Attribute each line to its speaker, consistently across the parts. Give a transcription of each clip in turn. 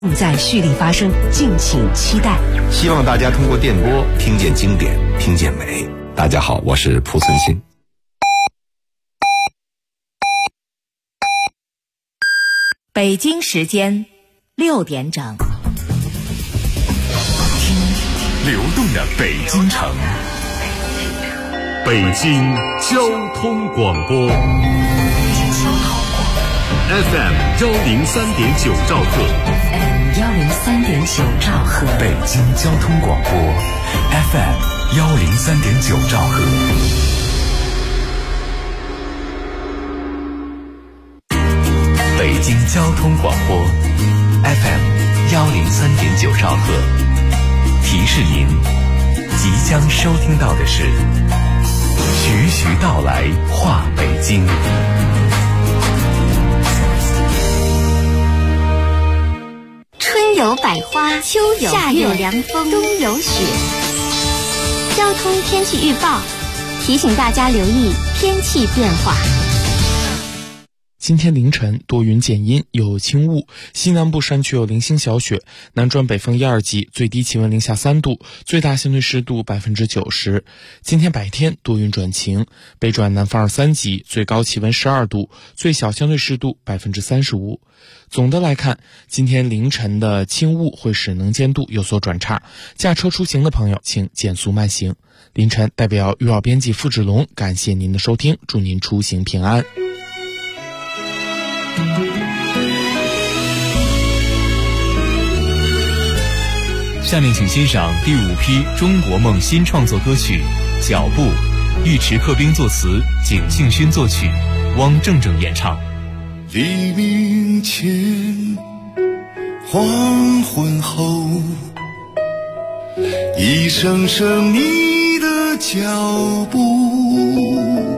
Speaker 1: 正在蓄力发生，敬请期待。
Speaker 2: 希望大家通过电波听见经典，听见美。大家好，我是蒲存昕。
Speaker 1: 北京时间6点整，
Speaker 3: 听流动的北京城，北京交通广播 FM 103.9兆赫，103.9兆赫，北京交通广播 FM 103.9兆赫。北京交通广播 FM 103.9兆赫，提示您，即将收听到的是徐徐道来话北京。
Speaker 4: 春有百花，秋有夏有凉风，冬有雪。交通天气预报提醒大家留意天气变化。
Speaker 5: 今天凌晨多云见阴，有轻雾，西南部山区有零星小雪，南转北风1、2级，最低气温零下3度，最大相对湿度90%。今天白天多云转晴，北转南风2、3级，最高气温12度，最小相对湿度35%。总的来看，今天凌晨的轻雾会使能见度有所转差，驾车出行的朋友请减速慢行。凌晨代表预报编辑付志龙感谢您的收听，祝您出行平安。
Speaker 3: 下面请欣赏第5批中国梦新创作歌曲《脚步》，尉迟克兵作词，景幸勋作曲，汪正正演唱。
Speaker 6: 黎明前，黄昏后，一声声你的脚步，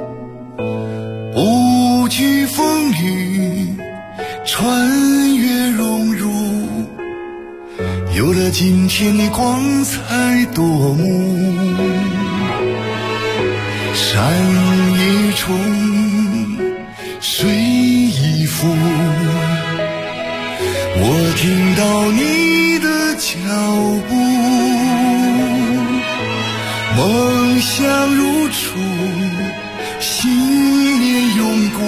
Speaker 6: 不惧风雨，穿越荣辱，有了今天的光彩夺目。山一重，水一幅，我听到你的脚步，梦想如初，信念永固，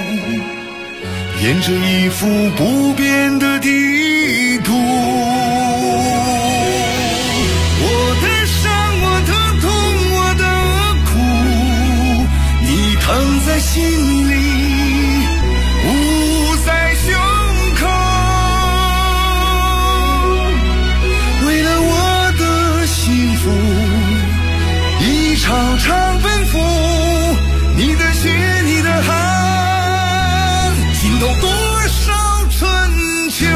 Speaker 6: 沿着一幅不变的地图。我的伤，我的痛，我的苦，你疼在心里，捂在胸口。为了我的幸福，一场场奔赴，你的血，你的汗，浸透多少春秋。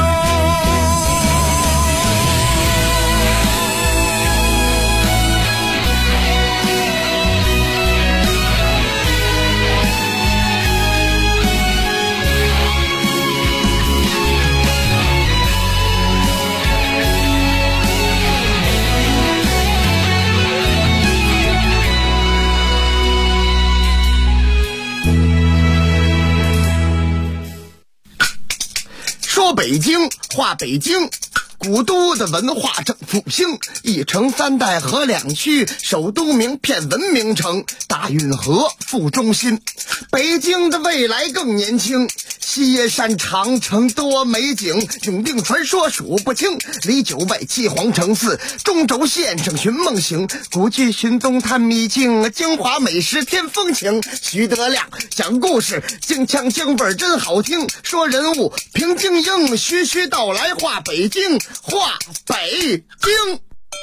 Speaker 7: 说北京，话北京，古都的文化正复兴，一城3代合2区，首都名片文明城，大运河副中心。北京的未来更年轻，西野山长城多美景，永定传说数不清，离9外7皇城4，中轴线上寻梦行，古剧寻踪探秘境，京华美食添风情。徐德亮讲故事，京腔京味真好听，说人物评京英，徐徐道来话北京，话北京。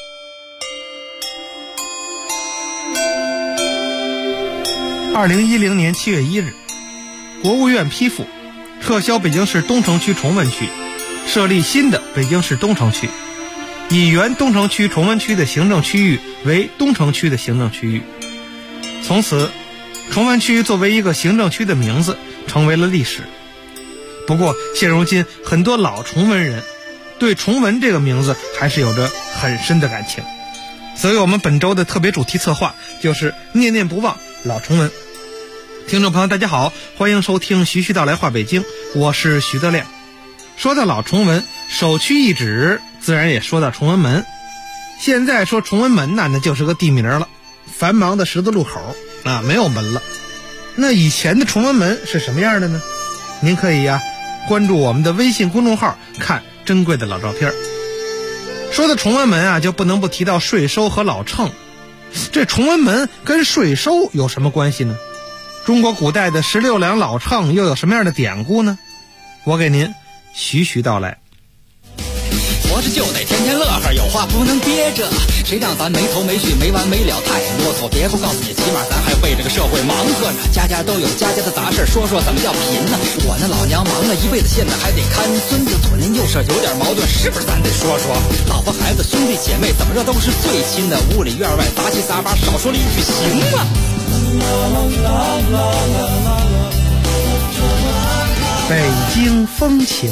Speaker 8: 2010年7月1日，国务院批复撤销北京市东城区崇文区，设立新的北京市东城区，以原东城区崇文区的行政区域为东城区的行政区域。从此，崇文区作为一个行政区的名字成为了历史。不过现如今很多老崇文人对崇文这个名字还是有着很深的感情，所以我们本周的特别主题策划就是念念不忘老崇文。听众朋友大家好，欢迎收听徐徐道来话北京，我是徐德亮。说到老崇文， 首屈一指，自然也说到崇文门。现在说崇文门呢，那就是个地名了，繁忙的十字路口啊，没有门了。那以前的崇文门是什么样的呢？您可以关注我们的微信公众号，看珍贵的老照片。说到崇文门就不能不提到税收和老秤。这崇文门跟税收有什么关系呢？中国古代的16两老秤又有什么样的典故呢？我给您徐徐道来。
Speaker 9: 活着就得天天乐呵，有话不能憋着，谁让咱没头没绪没完没了太啰嗦。别不告诉你，起码咱还为这个社会忙活着，家家都有家家的杂事，说说怎么叫贫呢？我那老娘忙了一辈子，现在还得看孙子，左邻右舍有点矛盾，是不是咱得说说？老婆孩子兄弟姐妹怎么着都是最亲的，屋里院外杂七杂八，少说了一句行吗？
Speaker 8: 北京风情。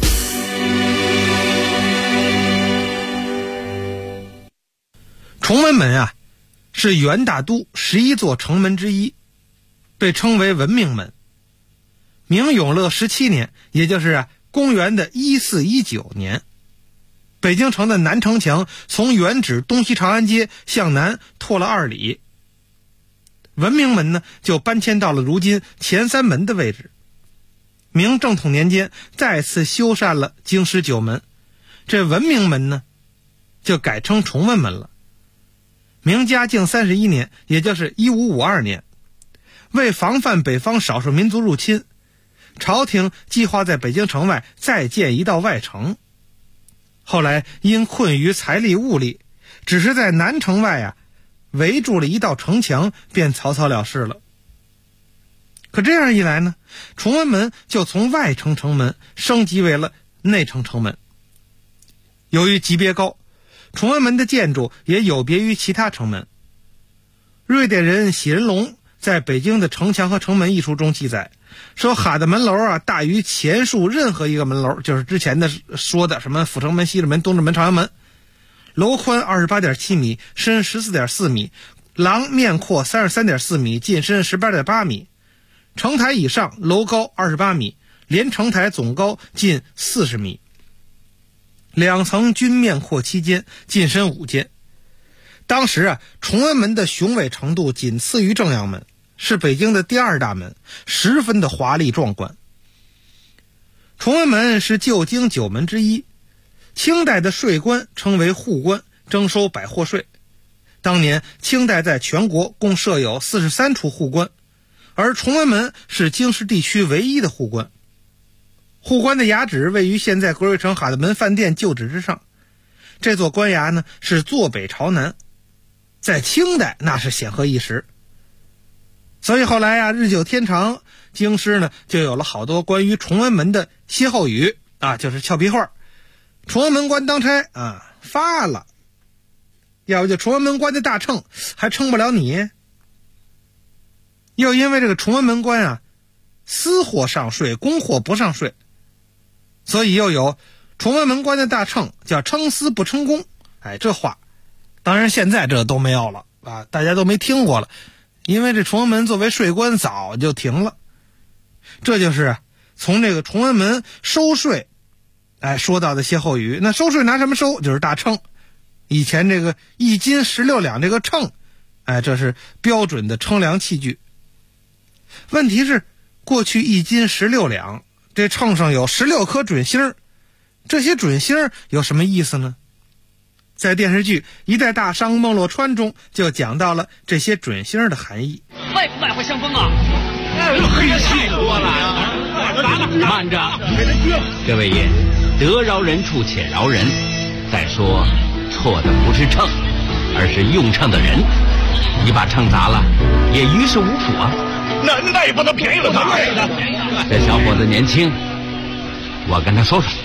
Speaker 8: 崇文门是元大都11座城门之一，被称为文明门。明永乐17年，也就是公元的1419年，北京城的南城墙从原址东西长安街向南拓了2里，文明门呢就搬迁到了如今前三门的位置。明正统年间再次修缮了京师9门，这文明门呢就改称崇文门了。明嘉靖31年，也就是1552年，为防范北方少数民族入侵，朝廷计划在北京城外再建一道外城。后来因困于财力物力，只是在南城外围住了一道城墙，便草草了事了。可这样一来呢，崇文门就从外城城门升级为了内城城门。由于级别高，崇文门的建筑也有别于其他城门。瑞典人喜仁龙在北京的城墙和城门一书中记载说，哈的门楼大于前述任何一个门楼，就是之前的说的什么阜成门、西直门、东直门、朝阳门。楼宽 28.7 米，深 14.4 米，廊面阔 33.4 米，进深 18.8 米。城台以上楼高28米，连城台总高近40米。2层均面阔7间，进深5间。当时崇文门的雄伟程度仅次于正阳门，是北京的第2大门，十分的华丽壮观。崇文门是旧京9门之一，清代的税官称为户官，征收百货税。当年清代在全国共设有43处户官，而崇文门是京师地区唯一的户官。户官的衙址位于现在国瑞城哈德门饭店旧址之上，这座官衙呢是坐北朝南，在清代那是显赫一时。所以后来日久天长，京师呢就有了好多关于崇文门的歇后语就是俏皮话。崇文门官当差发了，要不就崇文门官的大秤还称不了你。又因为这个崇文门官私货上税，公货不上税，所以又有崇文门官的大秤叫称私不称公。这话当然现在这都没有了大家都没听过了，因为这崇文门作为税官早就停了。这就是从这个崇文门收税说到的歇后语。那收税拿什么收？就是大秤。以前这个1斤16两这个秤这是标准的称量器具。问题是过去1斤16两，这秤上有16颗准星，这些准星有什么意思呢？在电视剧《一代大商孟洛川》中就讲到了这些准星的含义。
Speaker 10: 卖不买回香风黑气多了慢着，这位爷，得饶人处且饶人。再说错的不是秤，而是用秤的人。你把秤砸了也于事无补那也不能便宜了他。这小伙子年轻，我跟他说说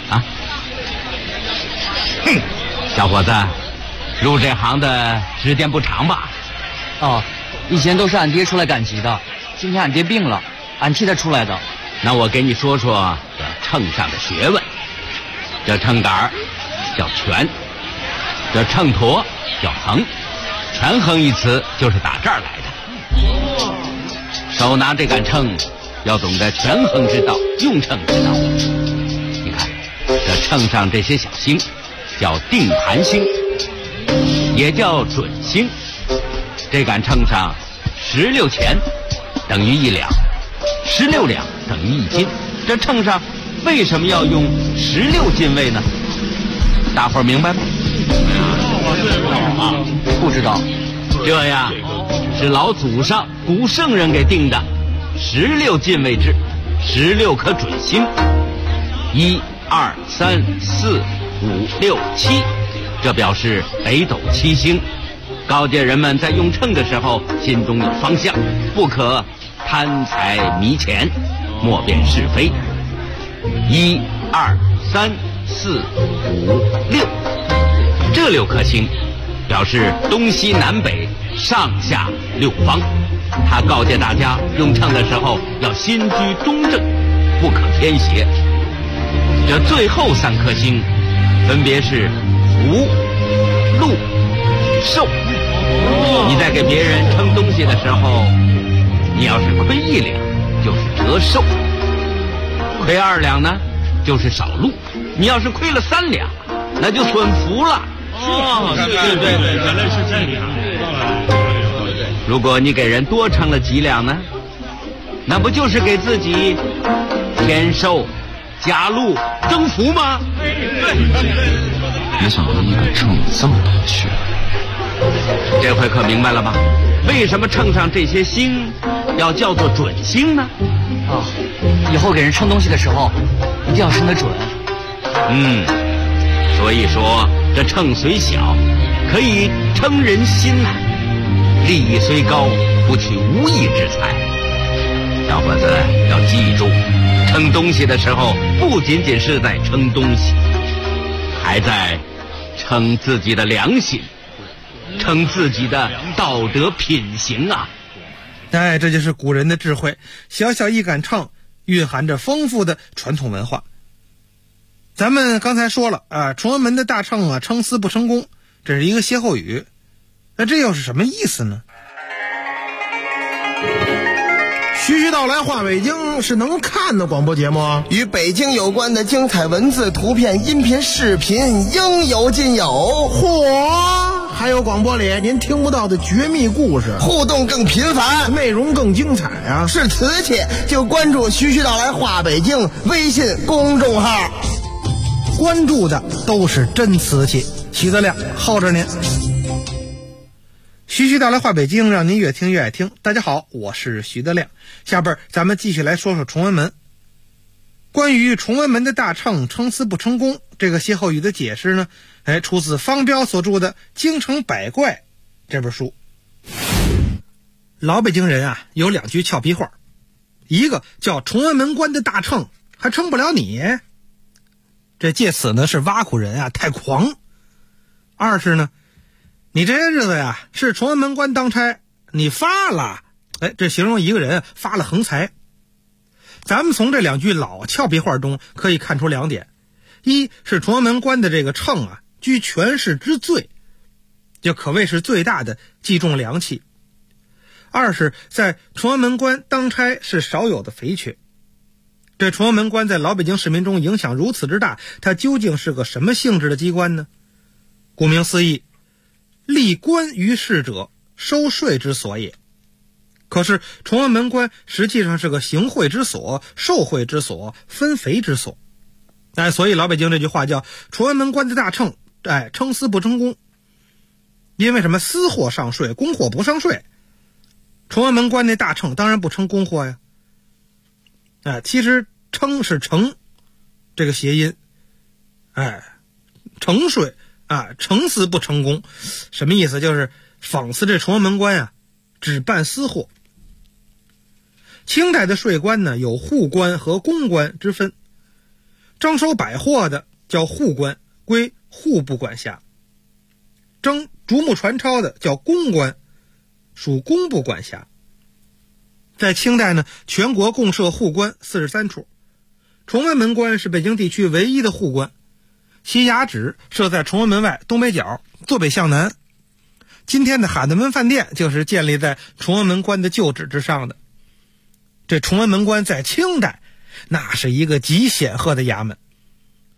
Speaker 10: 小伙子，入这行的时间不长吧？
Speaker 11: 以前都是俺爹出来赶集的，今天俺爹病了，俺替他出来的。
Speaker 10: 那我给你说说这秤上的学问。这秤杆叫权，这秤砣叫衡，权衡一词就是打这儿来的。手拿这杆秤，要懂得权衡之道，用秤之道。你看， 这秤上这些小星叫定盘星，也叫准星。这杆秤上16钱等于1两，16两等于1斤。这秤上为什么要用16进位呢？大伙儿明白吗？
Speaker 11: 不知道。
Speaker 10: 这呀是老祖上古圣人给定的16进位制，16颗准星，1、2、3、4、5、6、7，这表示北斗7星。告诫人们在用秤的时候心中有方向，不可贪财迷钱，莫辨是非。1、2、3、4、5、6，这6颗星表示东西南北上下6方。他告诫大家用秤的时候要心居中正，不可偏斜。这最后3颗星分别是福、禄、寿。你在给别人称东西的时候，你要是亏1两就是折寿，亏2两呢就是少禄，你要是亏了3两那就损福了。
Speaker 12: 对，原来是这样。
Speaker 10: 如果你给人多称了几两呢，那不就是给自己添寿加禄增福吗？
Speaker 12: 没想到一杆秤这么多学问。
Speaker 10: 这回可明白了吧？为什么秤上这些星要叫做准星呢？
Speaker 11: 以后给人称东西的时候一定要称得准。
Speaker 10: 所以说这秤虽小，可以称人心呐。利益虽高，不取无义之财。小伙子要记住，称东西的时候不仅仅是在称东西，还在称自己的良心，称自己的道德品行啊！
Speaker 8: 这就是古人的智慧。小小一杆秤，蕴含着丰富的传统文化。咱们刚才说了啊，崇文门的大秤啊，称司不称公，这是一个歇后语。那这又是什么意思呢？
Speaker 13: 徐徐道来话北京是能看的广播节目，
Speaker 7: 与北京有关的精彩文字、图片、音频、视频应有尽有。
Speaker 13: 嚯！还有广播里您听不到的绝密故事，
Speaker 7: 互动更频繁，
Speaker 13: 内容更精彩啊！
Speaker 7: 是瓷器就关注徐徐道来话北京微信公众号，
Speaker 8: 关注的都是真瓷器。徐德亮耗着您。徐徐道来话北京，让您越听越爱听。大家好，我是徐德亮。下边咱们继续来说说崇文门。关于崇文门的大秤称司不称公这个歇后语的解释呢，出自方彪所著的《京城百怪》这本书。老北京人啊有2句俏皮话，一个叫崇文门关的大秤还称不了你，这借此呢是挖苦人啊太狂；二是呢，你这些日子呀是崇文门关当差，你发了，这形容一个人发了横财。咱们从这2句老俏皮话中可以看出2点：一是崇文门关的这个秤啊居权势之最，就可谓是最大的计重良器；二是在崇文门关当差是少有的肥缺。这崇文门关在老北京市民中影响如此之大，它究竟是个什么性质的机关呢？顾名思义，立官于世者，收税之所也。可是崇文门关实际上是个行贿之所、受贿之所、分肥之所。所以老北京这句话叫崇文门关的大秤，称司不称公。因为什么？私货上税，公货不上税。崇文门关那大秤当然不称公货呀。其实称是承这个谐音，承税承司不称公，什么意思？就是讽刺这崇文门关啊只办私货。清代的税官呢有户官和公官之分，征收百货的叫户官，归户部管辖；征竹木传钞的叫公官，属工部管辖。在清代呢，全国共设户官43处，崇文门关是北京地区唯一的户官，其衙址设在崇文门外东北角，坐北向南。今天的海德门饭店就是建立在崇文门关的旧址之上的。这崇文门关在清代那是一个极显赫的衙门，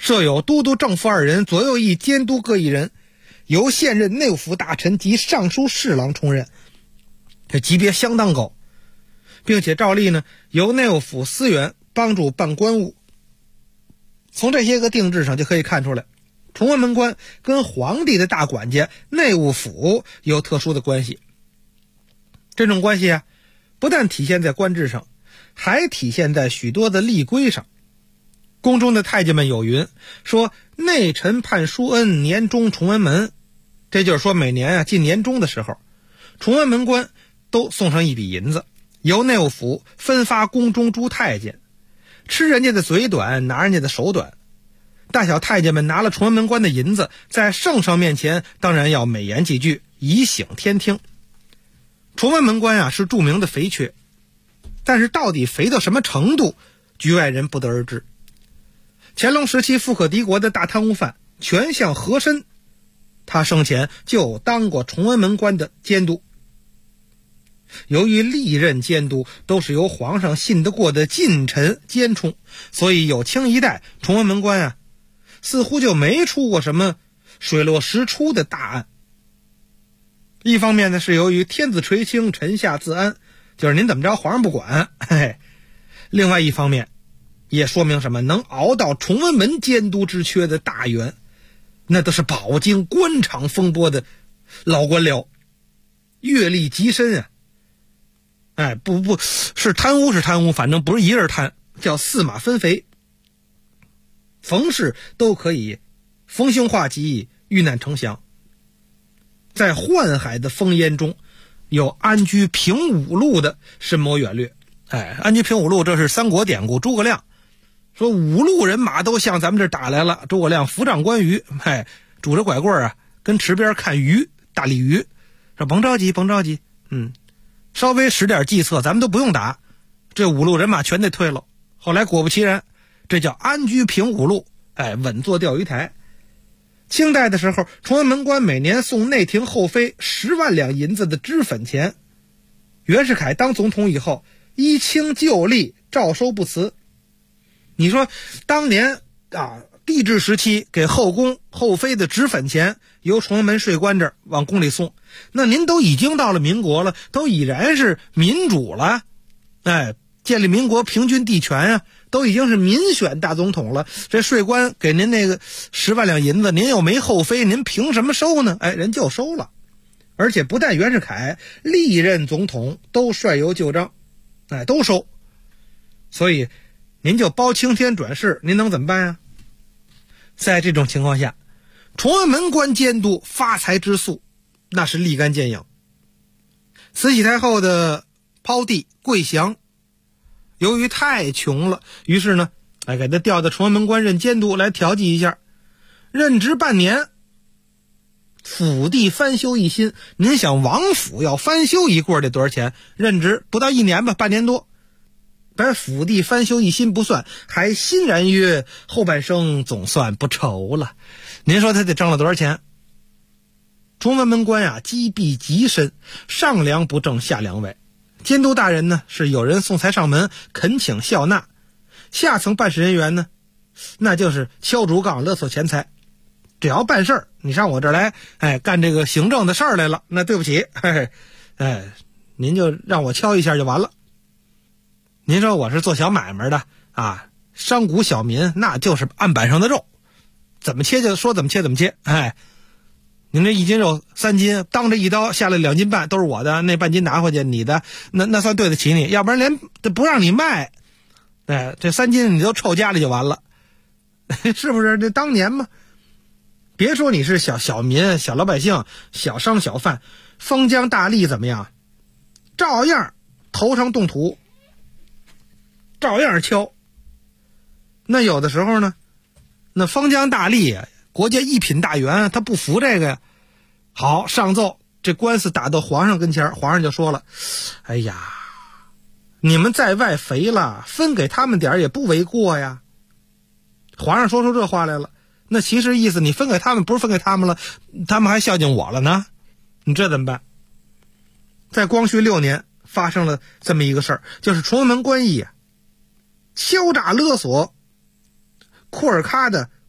Speaker 8: 设有都督正副2人，左右役监督各1人，由现任内务府大臣及尚书侍郎充任，这级别相当高，并且照例呢由内务府司员帮助办官务。从这些个定制上就可以看出来，崇文门官跟皇帝的大管家内务府有特殊的关系。这种关系啊，不但体现在官制上，还体现在许多的例规上。宫中的太监们有云，说内臣判书恩，年终崇文门。这就是说每年啊进年终的时候，崇文门官都送上一笔银子，由内务府分发宫中诸太监，吃人家的嘴短，拿人家的手短。大小太监们拿了崇文门官的银子，在圣上面前当然要美言几句，以醒天听。崇文门官啊是著名的肥缺，但是到底肥到什么程度，局外人不得而知。乾隆时期富可敌国的大贪污犯权相和珅，他生前就当过崇文门官的监督。由于历任监督都是由皇上信得过的近臣监充，所以有清一代崇文门官啊，似乎就没出过什么水落石出的大案。一方面呢，是由于天子垂青，臣下自安，就是您怎么着皇上不管，嘿嘿。另外一方面也说明什么，能熬到崇文门监督之缺的大员，那都是饱经官场风波的老官僚，阅历极深啊。不是贪污是贪污，反正不是一人贪，叫四马分肥，逢事都可以逢凶化吉，遇难成祥。在宦海的烽烟中，有安居平五路的深谋远虑。安居平五路，这是三国典故。诸葛亮说5路人马都向咱们这儿打来了，诸葛亮扶掌关羽，拄着拐棍啊，跟池边看鱼，大鲤鱼，说甭着急，甭着急，稍微使点计策，咱们都不用打，这5路人马全得退了。后来果不其然，这叫安居平五路，稳坐钓鱼台。清代的时候，崇文门官每年送内廷后妃10万两银子的脂粉钱。袁世凯当总统以后，依清旧例，照收不辞。你说当年帝制时期给后宫后妃的脂粉钱由崇文门税官这儿往宫里送，那您都已经到了民国了，都已然是民主了，建立民国平均地权啊，都已经是民选大总统了，这税官给您那个10万两银子，您又没后妃，您凭什么收呢？人就收了。而且不但袁世凯，历任总统都率有旧章，都收。所以您就包青天转世，您能怎么办呀？在这种情况下，崇文门官监督发财之术那是立竿见影。慈禧太后的胞弟桂祥，由于太穷了，于是呢给他调到崇文门官任监督来调剂一下。任职半年，府地翻修一新。您想王府要翻修一过得多少钱？任职不到1年吧，半年多，把府地翻修一新不算，还欣然曰后半生总算不愁了。您说他得挣了多少钱？崇文门官积弊极深，上梁不正下梁歪。监督大人呢是有人送财上门，恳请笑纳；下层办事人员呢，那就是敲竹杠勒索钱财。只要办事儿，你上我这儿来，干这个行政的事儿来了，那对不起，您就让我敲一下就完了。您说我是做小买卖的商贾小民，那就是案板上的肉，怎么切就说怎么切怎么切。您这1斤肉3斤，当着一刀下来2斤半都是我的，那半斤拿回去你的，那算对得起你，要不然连不让你卖，这3斤你都臭家里就完了，是不是？这当年嘛，别说你是小民、小老百姓、小商小贩，封疆大吏怎么样？照样头上动土，照样敲。那有的时候呢，那封疆大吏国家一品大员，他不服这个呀。好，上奏，这官司打到皇上跟前，皇上就说了：“哎呀，你们在外肥了，分给他们点也不为过呀。”皇上说出这话来了，那其实意思你分给他们不是分给他们了，他们还孝敬我了呢，你这怎么办？在光绪6年发生了这么一个事儿，就是崇文门官役敲诈勒索库尔喀的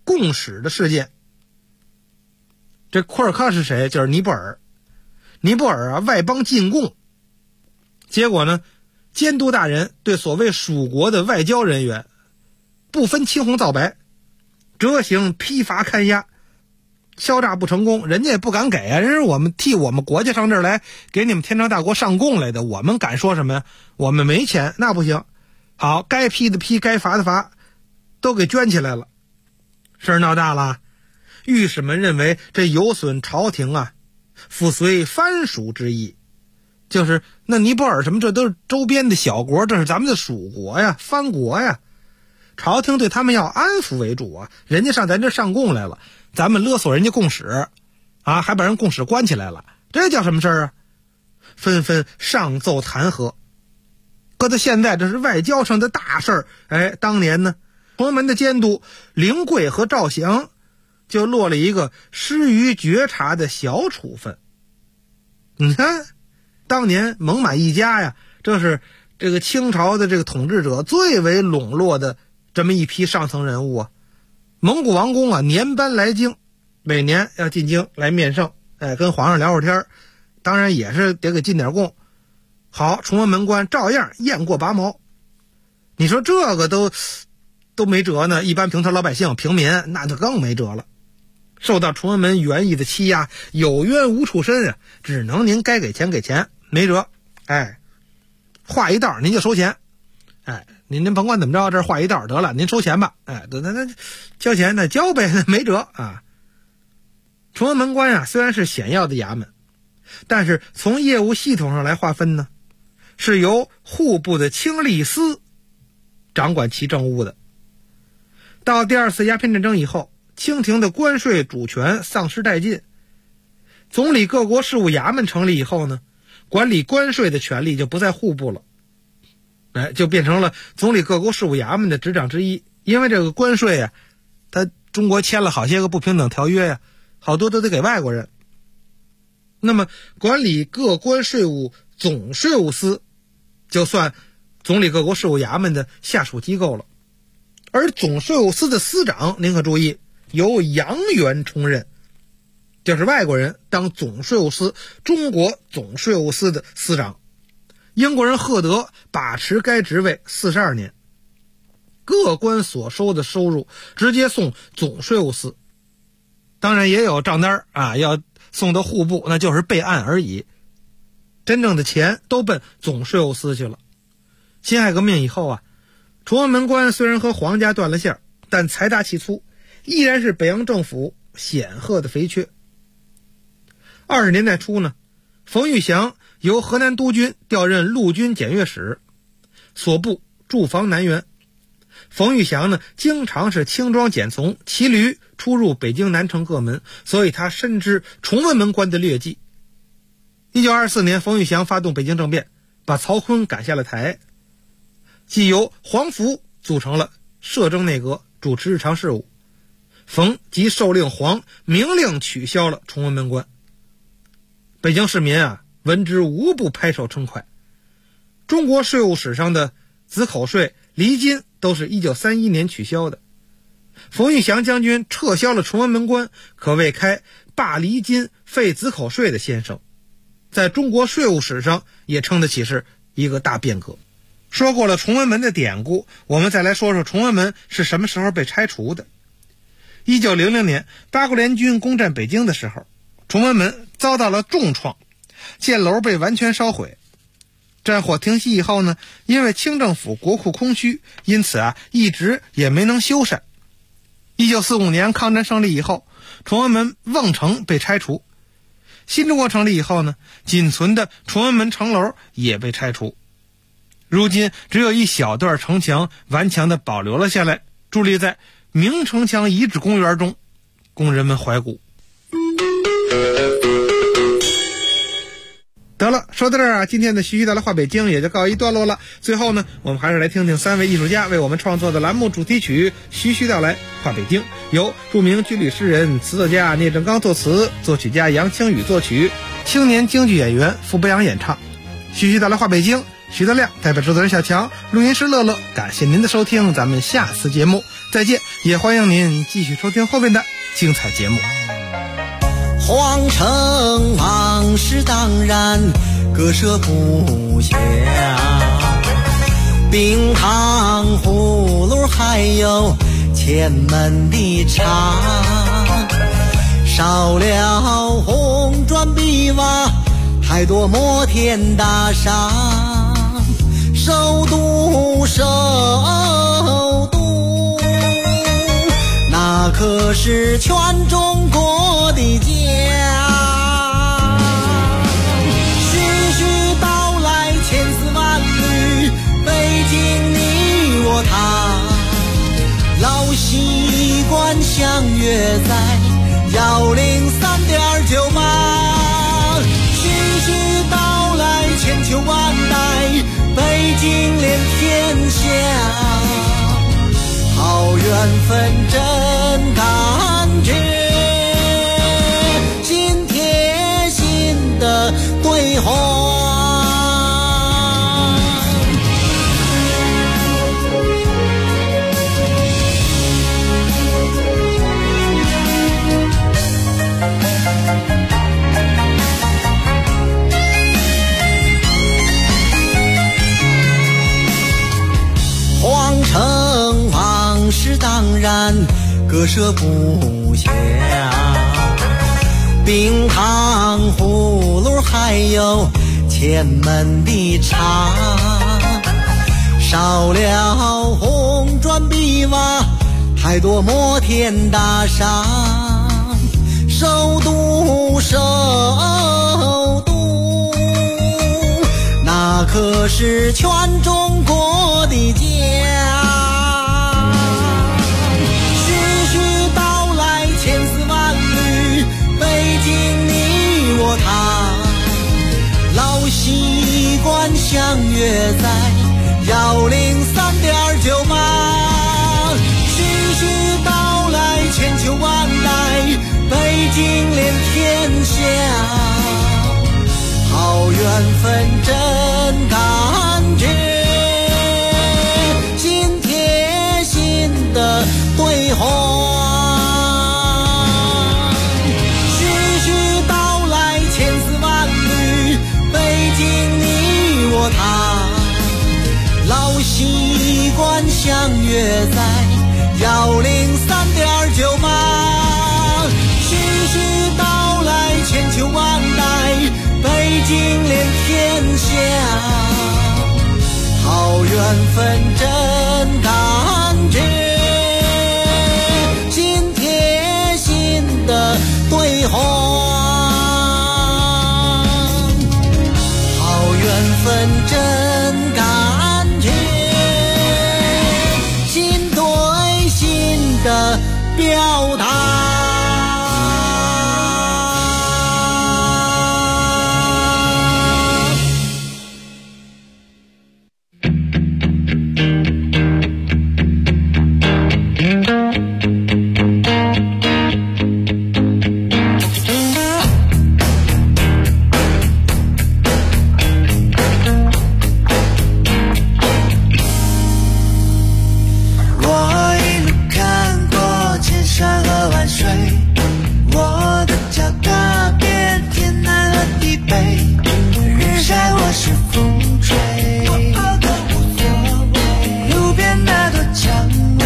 Speaker 8: 共使的事件。这库尔喀是谁？就是尼泊尔。尼泊尔啊，外邦进贡，结果呢，监督大人对所谓属国的外交人员不分青红皂白，折行批罚看押，敲诈不成功，人家也不敢给啊，人是我们替我们国家上这儿来给你们天朝大国上贡来的，我们敢说什么呀？我们没钱，那不行。好，该批的批，该罚的罚，都给圈起来了。事儿闹大了，御史们认为这有损朝廷啊附随藩属之意，就是那尼泊尔什么这都是周边的小国，这是咱们的属国呀，藩国呀，朝廷对他们要安抚为主啊，人家上咱这上贡来了，咱们勒索人家贡使啊，还把人贡使关起来了，这叫什么事儿啊？纷纷上奏弹劾。搁到现在这是外交上的大事儿，哎，当年呢，崇文门的监督灵贵和赵祥就落了一个失于觉察的小处分。你看当年蒙满一家呀，这是这个清朝的这个统治者最为笼络的这么一批上层人物啊。蒙古王公啊年班来京，每年要进京来面圣，哎，跟皇上聊会儿天，当然也是得给进点贡。好，崇文门官照样雁过拔毛。你说这个都没辙呢，一般平头老百姓平民那就更没辙了，受到崇文门原意的欺压，有冤无处伸啊，只能您该给钱给钱，没辙。哎，画一道您就收钱，哎，您甭管怎么着，这画一道得了，您收钱吧，哎，那交钱那交呗，那没辙啊。崇文门官啊，虽然是显要的衙门，但是从业务系统上来划分呢，是由户部的清吏司掌管其政务的。到第二次鸦片战争以后，清廷的关税主权丧失殆尽，总理各国事务衙门成立以后呢，管理关税的权力就不在户部了，哎，就变成了总理各国事务衙门的执掌之一。因为这个关税啊，他中国签了好些个不平等条约呀，好多都得给外国人。那么管理各关税务总税务司就算总理各国事务衙门的下属机构了。而总税务司的司长，您可注意，由洋员充任，就是外国人当总税务司中国总税务司的司长。英国人赫德把持该职位42年，各官所收的收入直接送总税务司，当然也有账单啊，要送到户部，那就是备案而已，真正的钱都奔总税务司去了。辛亥革命以后啊，崇文门官虽然和皇家断了线，但财大气粗，依然是北洋政府显赫的肥缺。20年代初呢，冯玉祥由河南督军调任陆军检阅使，所部驻防南园。冯玉祥呢，经常是轻装简从，骑驴出入北京南城各门，所以他深知崇文门官的劣迹。1924年，冯玉祥发动北京政变，把曹锟赶下了台，即由黄福组成了摄政内阁，主持日常事务。冯即授令黄明令取消了崇文门官。北京市民啊，闻之无不拍手称快。中国税务史上的子口税、厘金都是1931年取消的。冯玉祥将军撤销了崇文门官，可谓开罢厘金废子口税的先声，在中国税务史上也称得起是一个大变革。说过了崇文门的典故，我们再来说说崇文门是什么时候被拆除的。1900年八国联军攻占北京的时候，崇文门遭到了重创，箭楼被完全烧毁。战火停息以后呢，因为清政府国库空虚，因此啊一直也没能修缮。1945年抗战胜利以后，崇文门瓮城被拆除。新中国成立以后呢，仅存的崇文门城楼也被拆除。如今只有一小段城墙顽强地保留了下来，伫立在明城墙遗址公园中，供人们怀古。得了，说到这儿啊，今天的徐徐道来话北京也就告一段落了。最后呢，我们还是来听听3位艺术家为我们创作的栏目主题曲《徐徐道来话北京》，由著名军旅诗人、词作家聂政刚作词，作曲家杨清宇作曲，青年京剧演员傅北阳演唱。徐徐道来话北京， 徐德亮，代表制作人小强，录音师乐乐，感谢您的收听，咱们下次节目再见，也欢迎您继续收听后面的精彩节目。
Speaker 14: 皇城往事当然割舍不下，冰糖葫芦还有前门的茶，少了红砖碧瓦，太多摩天大厦，首都首都，那可是全中国的家。徐徐道来千丝万缕，北京你我他，老习惯相约在103.98。徐徐道来千秋万代，北京连天下，好缘分真感觉，心贴心的对话。皇城往事当然割舍不下，冰糖葫芦还有前门的茶，少了红砖碧瓦，太多摩天大厦，首都首都，那可是全中国的家。徐徐道来千丝万缕，北京你我他，老习惯相约在103.98。徐徐道来千秋万代，北京连天下，好缘分真感觉，心贴心的对话。徐徐道来千丝万缕，北京你我他，老习惯相约在103.98。徐徐道来千秋万代，北京连天下，好缘分真感觉，心贴心的对话。好缘分真感觉，心对心的表达。